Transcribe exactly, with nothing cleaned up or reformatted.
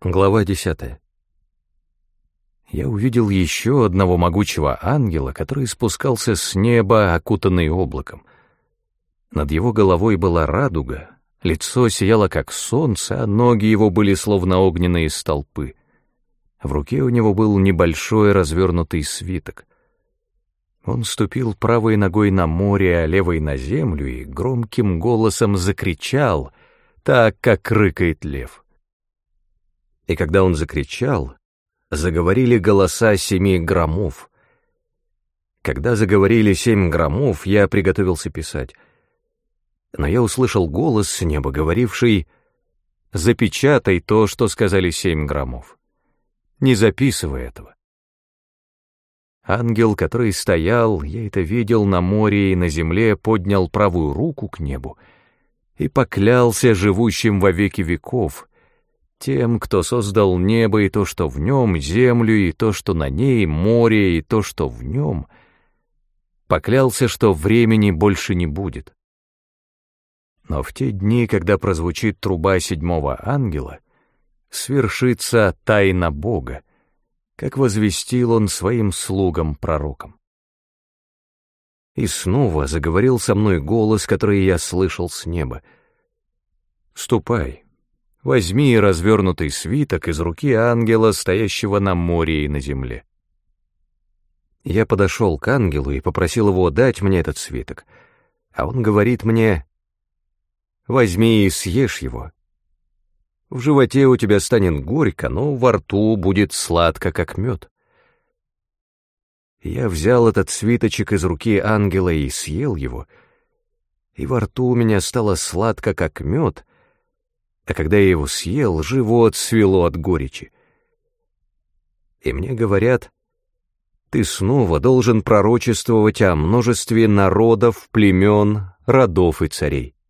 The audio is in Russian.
Глава десятая. Я увидел еще одного могучего ангела, который спускался с неба, окутанный облаком. Над его головой была радуга, лицо сияло как солнце, а ноги его были словно огненные столпы. В руке у него был небольшой развернутый свиток. Он ступил правой ногой на море, а левой на землю и громким голосом закричал, так, как рыкает лев. И когда он закричал, заговорили голоса семи громов. Когда заговорили семь громов, я приготовился писать. Но я услышал голос с неба, говоривший: «Запечатай то, что сказали семь громов. Не записывай этого». Ангел, который стоял, я это видел на море и на земле, поднял правую руку к небу и поклялся живущим во веки веков, тем, кто создал небо и то, что в нем, землю и то, что на ней, море и то, что в нем, поклялся, что времени больше не будет. Но в те дни, когда прозвучит труба седьмого ангела, свершится тайна Бога, как возвестил он своим слугам-пророкам. И снова заговорил со мной голос, который я слышал с неба: «Ступай, возьми развернутый свиток из руки ангела, стоящего на море и на земле». Я подошел к ангелу и попросил его дать мне этот свиток, а он говорит мне: «Возьми и съешь его. В животе у тебя станет горько, но во рту будет сладко, как мед». Я взял этот свиточек из руки ангела и съел его, и во рту у меня стало сладко, как мед, а когда я его съел, живот свело от горечи. И мне говорят: «Ты снова должен пророчествовать о множестве народов, племен, родов и царей».